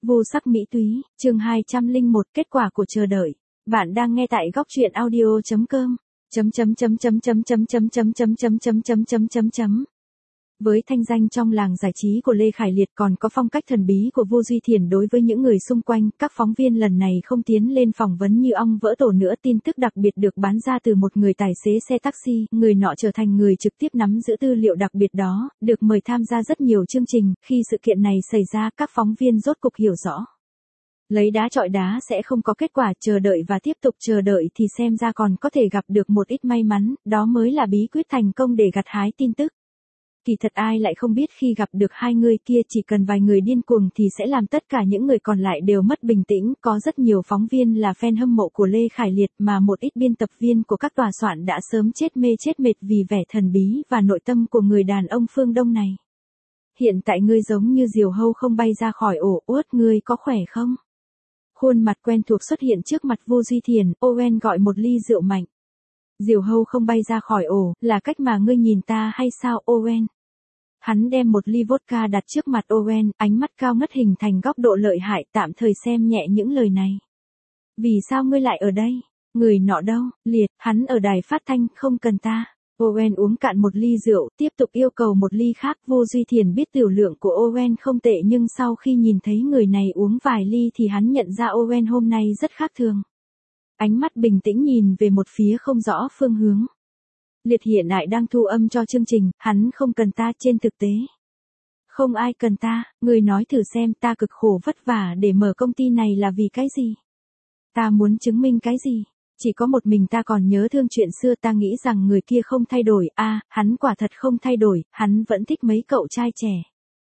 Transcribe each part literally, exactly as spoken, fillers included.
Vô sắc mỹ túy, chương hai trăm lẻ một, kết quả của chờ đợi. Bạn đang nghe tại góc truyện audio chấm com. Chấm chấm chấm chấm chấm chấm chấm chấm chấm chấm chấm chấm chấm chấm chấm. Với thanh danh trong làng giải trí của Lê Khải Liệt còn có phong cách thần bí của Vô Duy Thiền đối với những người xung quanh, các phóng viên lần này không tiến lên phỏng vấn như ong vỡ tổ nữa. Tin tức đặc biệt được bán ra từ một người tài xế xe taxi, người nọ trở thành người trực tiếp nắm giữ tư liệu đặc biệt đó, được mời tham gia rất nhiều chương trình. Khi sự kiện này xảy ra, các phóng viên rốt cục hiểu rõ. Lấy đá chọi đá sẽ không có kết quả, chờ đợi và tiếp tục chờ đợi thì xem ra còn có thể gặp được một ít may mắn, đó mới là bí quyết thành công để gặt hái tin tức. Kỳ thật ai lại không biết khi gặp được hai người kia chỉ cần vài người điên cuồng thì sẽ làm tất cả những người còn lại đều mất bình tĩnh. Có rất nhiều phóng viên là fan hâm mộ của Lê Khải Liệt mà một ít biên tập viên của các tòa soạn đã sớm chết mê chết mệt vì vẻ thần bí và nội tâm của người đàn ông phương Đông này. Hiện tại ngươi giống như diều hâu không bay ra khỏi ổ, Uất ngươi có khỏe không? Khuôn mặt quen thuộc xuất hiện trước mặt Vô Duy Thiền, Owen gọi một ly rượu mạnh. Diều hâu không bay ra khỏi ổ, là cách mà ngươi nhìn ta hay sao Owen? Hắn đem một ly vodka đặt trước mặt Owen, ánh mắt cao ngất hình thành góc độ lợi hại, tạm thời xem nhẹ những lời này. Vì sao ngươi lại ở đây? Người nọ đâu? Liệt, hắn ở đài phát thanh, không cần ta. Owen uống cạn một ly rượu, tiếp tục yêu cầu một ly khác. Vô Duy Thiền biết tiểu lượng của Owen không tệ nhưng sau khi nhìn thấy người này uống vài ly thì hắn nhận ra Owen hôm nay rất khác thường. Ánh mắt bình tĩnh nhìn về một phía không rõ phương hướng. Liệt hiện tại đang thu âm cho chương trình, hắn không cần ta trên thực tế. Không ai cần ta, người nói thử xem ta cực khổ vất vả để mở công ty này là vì cái gì? Ta muốn chứng minh cái gì? Chỉ có một mình ta còn nhớ thương chuyện xưa, ta nghĩ rằng người kia không thay đổi, a à, hắn quả thật không thay đổi, hắn vẫn thích mấy cậu trai trẻ.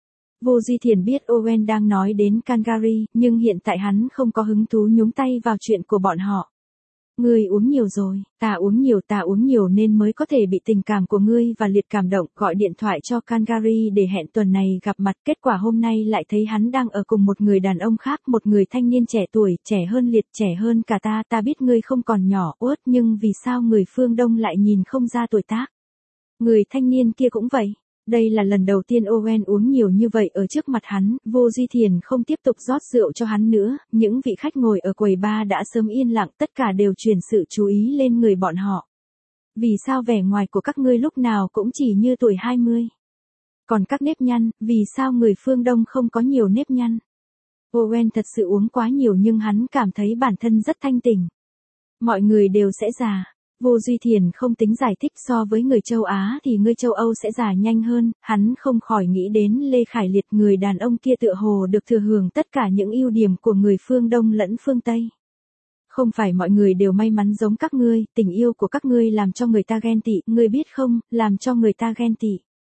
Vô Duy Thiền biết Owen đang nói đến Calgary, nhưng hiện tại hắn không có hứng thú nhúng tay vào chuyện của bọn họ. Ngươi uống nhiều rồi, ta uống nhiều ta uống nhiều nên mới có thể bị tình cảm của ngươi và Liệt cảm động, gọi điện thoại cho Calgary để hẹn tuần này gặp mặt. Kết quả hôm nay lại thấy hắn đang ở cùng một người đàn ông khác, một người thanh niên trẻ tuổi, trẻ hơn Liệt, trẻ hơn cả ta. Ta biết ngươi không còn nhỏ, Uất, nhưng vì sao người phương Đông lại nhìn không ra tuổi tác? Người thanh niên kia cũng vậy. Đây là lần đầu tiên Owen uống nhiều như vậy ở trước mặt hắn. Vô Duy Thiền không tiếp tục rót rượu cho hắn nữa, những vị khách ngồi ở quầy bar đã sớm yên lặng, tất cả đều chuyển sự chú ý lên người bọn họ. Vì sao vẻ ngoài của các ngươi lúc nào cũng chỉ như tuổi hai mươi? Còn các nếp nhăn, vì sao người phương Đông không có nhiều nếp nhăn? Owen thật sự uống quá nhiều nhưng hắn cảm thấy bản thân rất thanh tỉnh. Mọi người đều sẽ già. Vô Duy Thiền không tính giải thích, so với người châu Á thì người châu Âu sẽ già nhanh hơn. Hắn không khỏi nghĩ đến Lê Khải Liệt, người đàn ông kia tựa hồ được thừa hưởng tất cả những ưu điểm của người phương Đông lẫn phương Tây. Không phải mọi người đều may mắn giống các ngươi, tình yêu của các ngươi làm cho người ta ghen tị, ngươi biết không, làm cho người ta ghen tị.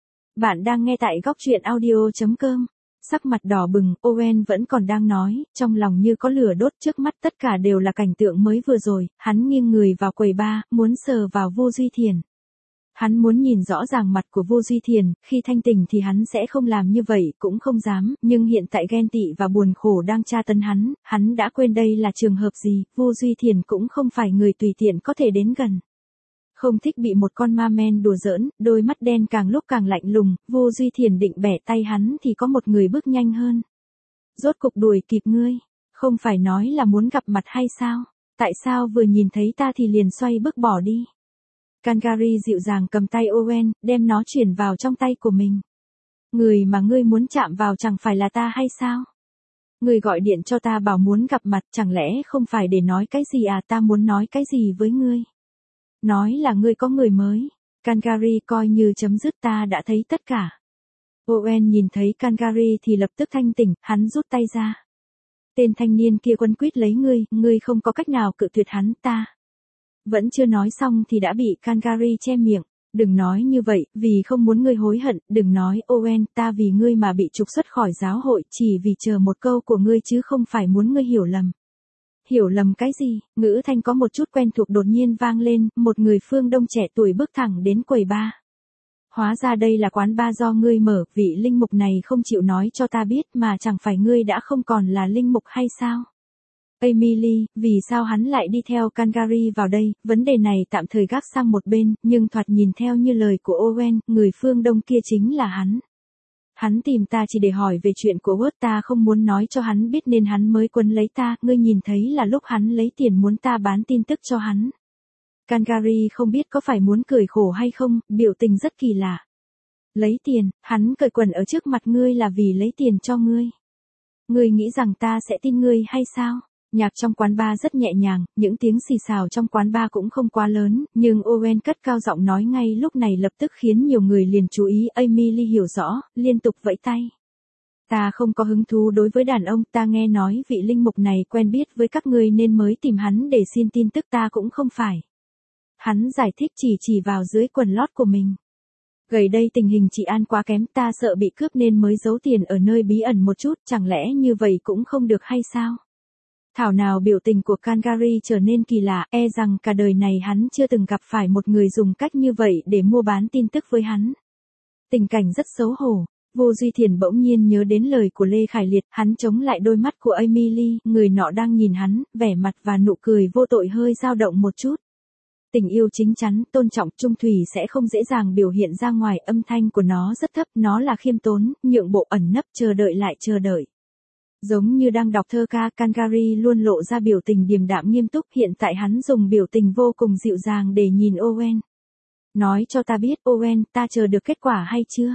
Bạn đang nghe tại góc truyện audio chấm com. Sắc mặt đỏ bừng, Owen vẫn còn đang nói, trong lòng như có lửa đốt, trước mắt tất cả đều là cảnh tượng mới vừa rồi. Hắn nghiêng người vào quầy bar, muốn sờ vào Vô Duy Thiền. Hắn muốn nhìn rõ ràng mặt của Vô Duy Thiền, khi thanh tỉnh thì hắn sẽ không làm như vậy, cũng không dám, nhưng hiện tại ghen tị và buồn khổ đang tra tấn hắn, hắn đã quên đây là trường hợp gì. Vô Duy Thiền cũng không phải người tùy tiện có thể đến gần. Không thích bị một con ma men đùa giỡn, đôi mắt đen càng lúc càng lạnh lùng. Vô Duy Thiền định bẻ tay hắn thì có một người bước nhanh hơn. Rốt cục đuổi kịp ngươi, không phải nói là muốn gặp mặt hay sao? Tại sao vừa nhìn thấy ta thì liền xoay bước bỏ đi? Calgary dịu dàng cầm tay Owen, đem nó chuyển vào trong tay của mình. Người mà ngươi muốn chạm vào chẳng phải là ta hay sao? Ngươi gọi điện cho ta bảo muốn gặp mặt, chẳng lẽ không phải để nói cái gì à? Ta muốn nói cái gì với ngươi? Nói là ngươi có người mới. Calgary coi như chấm dứt, ta đã thấy tất cả. Owen nhìn thấy Calgary thì lập tức thanh tỉnh, hắn rút tay ra. Tên thanh niên kia quấn quýt lấy ngươi, ngươi không có cách nào cự tuyệt hắn. Ta vẫn chưa nói xong thì đã bị Calgary che miệng. Đừng nói như vậy, vì không muốn ngươi hối hận. Đừng nói Owen, ta vì ngươi mà bị trục xuất khỏi giáo hội, chỉ vì chờ một câu của ngươi chứ không phải muốn ngươi hiểu lầm. Hiểu lầm cái gì? Ngữ thanh có một chút quen thuộc đột nhiên vang lên, một người phương Đông trẻ tuổi bước thẳng đến quầy bar. Hóa ra đây là quán bar do ngươi mở, vị linh mục này không chịu nói cho ta biết mà chẳng phải ngươi đã không còn là linh mục hay sao? Emily, vì sao hắn lại đi theo Calgary vào đây? Vấn đề này tạm thời gác sang một bên, nhưng thoạt nhìn theo như lời của Owen, người phương Đông kia chính là hắn. Hắn tìm ta chỉ để hỏi về chuyện của Word, ta không muốn nói cho hắn biết nên hắn mới quấn lấy ta, ngươi nhìn thấy là lúc hắn lấy tiền muốn ta bán tin tức cho hắn. Calgary không biết có phải muốn cười khổ hay không, biểu tình rất kỳ lạ. Lấy tiền, hắn cởi quần ở trước mặt ngươi là vì lấy tiền cho ngươi. Ngươi nghĩ rằng ta sẽ tin ngươi hay sao? Nhạc trong quán bar rất nhẹ nhàng, những tiếng xì xào trong quán bar cũng không quá lớn, nhưng Owen cất cao giọng nói ngay lúc này lập tức khiến nhiều người liền chú ý. Emily hiểu rõ, liên tục vẫy tay. Ta không có hứng thú đối với đàn ông, ta nghe nói vị linh mục này quen biết với các ngươi nên mới tìm hắn để xin tin tức, ta cũng không phải. Hắn giải thích chỉ chỉ vào dưới quần lót của mình. Gần đây tình hình trị an quá kém, ta sợ bị cướp nên mới giấu tiền ở nơi bí ẩn một chút, chẳng lẽ như vậy cũng không được hay sao? Thảo nào biểu tình của Calgary trở nên kỳ lạ, e rằng cả đời này hắn chưa từng gặp phải một người dùng cách như vậy để mua bán tin tức với hắn. Tình cảnh rất xấu hổ. Vô Duy Thiền bỗng nhiên nhớ đến lời của Lê Khải Liệt, hắn chống lại đôi mắt của Emily, người nọ đang nhìn hắn, vẻ mặt và nụ cười vô tội hơi dao động một chút. Tình yêu chính chắn, tôn trọng, trung thủy sẽ không dễ dàng biểu hiện ra ngoài, âm thanh của nó rất thấp, nó là khiêm tốn, nhượng bộ, ẩn nấp, chờ đợi lại chờ đợi. Giống như đang đọc thơ ca, Calgary luôn lộ ra biểu tình điềm đạm nghiêm túc, hiện tại hắn dùng biểu tình vô cùng dịu dàng để nhìn Owen. Nói cho ta biết, Owen, ta chờ được kết quả hay chưa?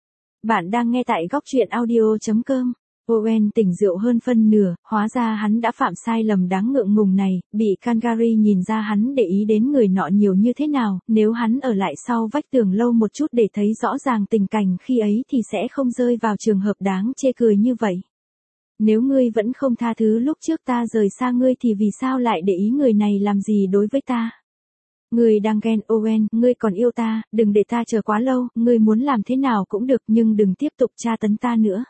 Bạn đang nghe tại góc truyện audio chấm com. Owen tỉnh rượu hơn phân nửa, hóa ra hắn đã phạm sai lầm đáng ngượng ngùng này, bị Calgary nhìn ra hắn để ý đến người nọ nhiều như thế nào, nếu hắn ở lại sau vách tường lâu một chút để thấy rõ ràng tình cảnh khi ấy thì sẽ không rơi vào trường hợp đáng chê cười như vậy. Nếu ngươi vẫn không tha thứ lúc trước ta rời xa ngươi thì vì sao lại để ý người này làm gì đối với ta? Ngươi đang ghen, Owen, ngươi còn yêu ta, đừng để ta chờ quá lâu, ngươi muốn làm thế nào cũng được nhưng đừng tiếp tục tra tấn ta nữa.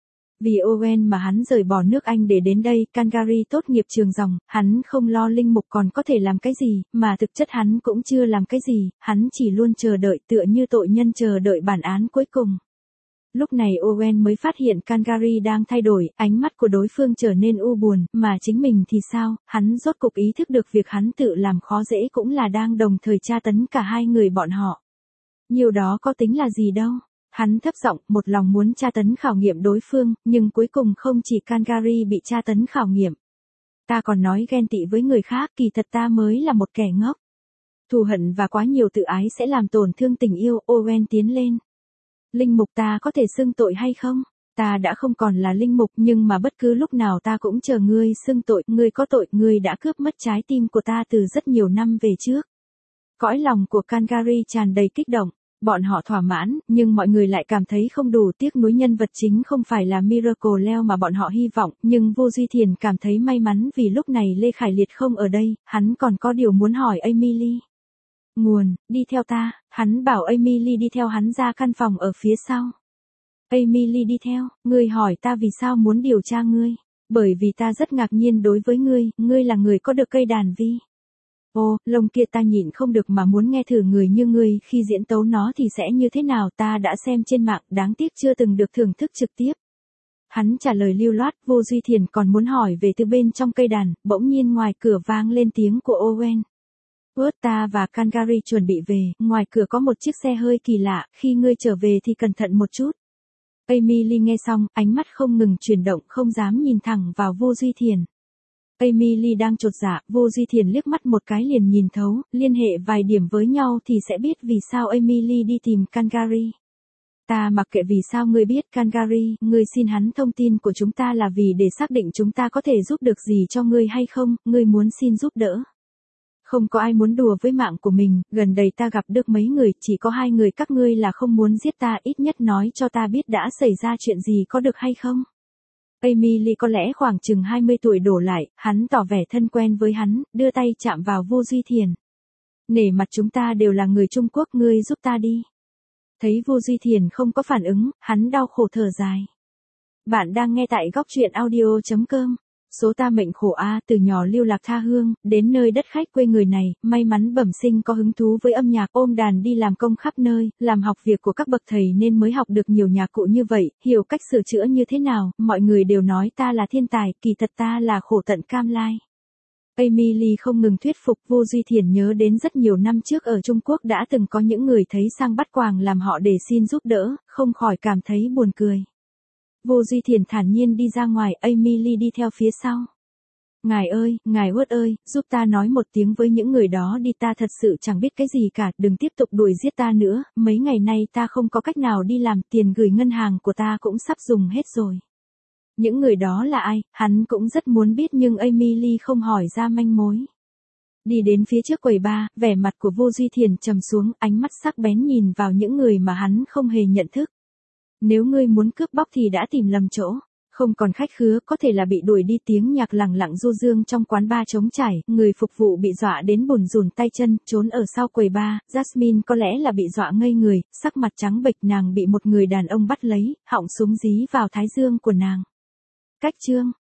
Vì Owen mà hắn rời bỏ nước Anh để đến đây, Calgary tốt nghiệp trường dòng, hắn không lo linh mục còn có thể làm cái gì, mà thực chất hắn cũng chưa làm cái gì, hắn chỉ luôn chờ đợi tựa như tội nhân chờ đợi bản án cuối cùng. Lúc này Owen mới phát hiện Calgary đang thay đổi, ánh mắt của đối phương trở nên u buồn, mà chính mình thì sao, hắn rốt cục ý thức được việc hắn tự làm khó dễ cũng là đang đồng thời tra tấn cả hai người bọn họ. Nhiều đó có tính là gì đâu. Hắn thấp giọng, một lòng muốn tra tấn khảo nghiệm đối phương, nhưng cuối cùng không chỉ Calgary bị tra tấn khảo nghiệm. Ta còn nói ghen tị với người khác, kỳ thật ta mới là một kẻ ngốc. Thù hận và quá nhiều tự ái sẽ làm tổn thương tình yêu. Owen tiến lên. Linh mục, ta có thể xưng tội hay không? Ta đã không còn là linh mục nhưng mà bất cứ lúc nào ta cũng chờ ngươi xưng tội, ngươi có tội, ngươi đã cướp mất trái tim của ta từ rất nhiều năm về trước. Cõi lòng của Calgary tràn đầy kích động. Bọn họ thỏa mãn, nhưng mọi người lại cảm thấy không đủ, tiếc nuối nhân vật chính không phải là Miracle Leo mà bọn họ hy vọng, nhưng Vô Duy Thiền cảm thấy may mắn vì lúc này Lê Khải Liệt không ở đây, hắn còn có điều muốn hỏi Emily. Nguồn, đi theo ta, hắn bảo Emily đi theo hắn ra căn phòng ở phía sau. Emily đi theo, ngươi hỏi ta vì sao muốn điều tra ngươi, bởi vì ta rất ngạc nhiên đối với ngươi, ngươi là người có được cây đàn vi. Ô, lông kia ta nhịn không được mà muốn nghe thử người như ngươi khi diễn tấu nó thì sẽ như thế nào, ta đã xem trên mạng, đáng tiếc chưa từng được thưởng thức trực tiếp. Hắn trả lời lưu loát. Vô Duy Thiền còn muốn hỏi về từ bên trong cây đàn, bỗng nhiên ngoài cửa vang lên tiếng của Owen. Ướt, ta và Calgary chuẩn bị về, ngoài cửa có một chiếc xe hơi kỳ lạ, khi ngươi trở về thì cẩn thận một chút. Emily nghe xong, ánh mắt không ngừng chuyển động, không dám nhìn thẳng vào Vô Duy Thiền. Emily đang chột dạ, Vô Duy Thiền liếc mắt một cái liền nhìn thấu, liên hệ vài điểm với nhau thì sẽ biết vì sao Emily đi tìm Calgary. Ta mặc kệ vì sao ngươi biết Calgary, ngươi xin hắn thông tin của chúng ta là vì để xác định chúng ta có thể giúp được gì cho ngươi hay không, ngươi muốn xin giúp đỡ. Không có ai muốn đùa với mạng của mình, gần đây ta gặp được mấy người, chỉ có hai người các ngươi là không muốn giết ta, ít nhất nói cho ta biết đã xảy ra chuyện gì có được hay không. Emily có lẽ khoảng chừng hai mươi tuổi đổ lại, hắn tỏ vẻ thân quen với hắn, đưa tay chạm vào Vô Duy Thiền. Nể mặt chúng ta đều là người Trung Quốc, ngươi giúp ta đi. Thấy Vô Duy Thiền không có phản ứng, hắn đau khổ thở dài. Bạn đang nghe tại góc truyện audio chấm com. Số ta mệnh khổ a, từ nhỏ lưu lạc tha hương, đến nơi đất khách quê người này, may mắn bẩm sinh có hứng thú với âm nhạc, ôm đàn đi làm công khắp nơi, làm học việc của các bậc thầy nên mới học được nhiều nhạc cụ như vậy, hiểu cách sửa chữa như thế nào, mọi người đều nói ta là thiên tài, kỳ thật ta là khổ tận cam lai. Emily không ngừng thuyết phục. Vô Duy Thiển nhớ đến rất nhiều năm trước ở Trung Quốc đã từng có những người thấy sang bắt quàng làm họ để xin giúp đỡ, không khỏi cảm thấy buồn cười. Vô Duy Thiển thản nhiên đi ra ngoài, Emily đi theo phía sau. Ngài ơi, ngài Uất ơi, giúp ta nói một tiếng với những người đó đi, ta thật sự chẳng biết cái gì cả, đừng tiếp tục đuổi giết ta nữa, mấy ngày nay ta không có cách nào đi làm, tiền gửi ngân hàng của ta cũng sắp dùng hết rồi. Những người đó là ai, hắn cũng rất muốn biết nhưng Emily không hỏi ra manh mối. Đi đến phía trước quầy bar, vẻ mặt của Vô Duy Thiển trầm xuống, ánh mắt sắc bén nhìn vào những người mà hắn không hề nhận thức. Nếu ngươi muốn cướp bóc thì đã tìm lầm chỗ. Không còn khách khứa, có thể là bị đuổi đi. Tiếng nhạc lẳng lặng du dương trong quán bar trống trải, người phục vụ bị dọa đến bủn rủn tay chân, trốn ở sau quầy bar. Jasmine có lẽ là bị dọa ngây người, sắc mặt trắng bệch, nàng bị một người đàn ông bắt lấy, họng súng dí vào thái dương của nàng. Cách chương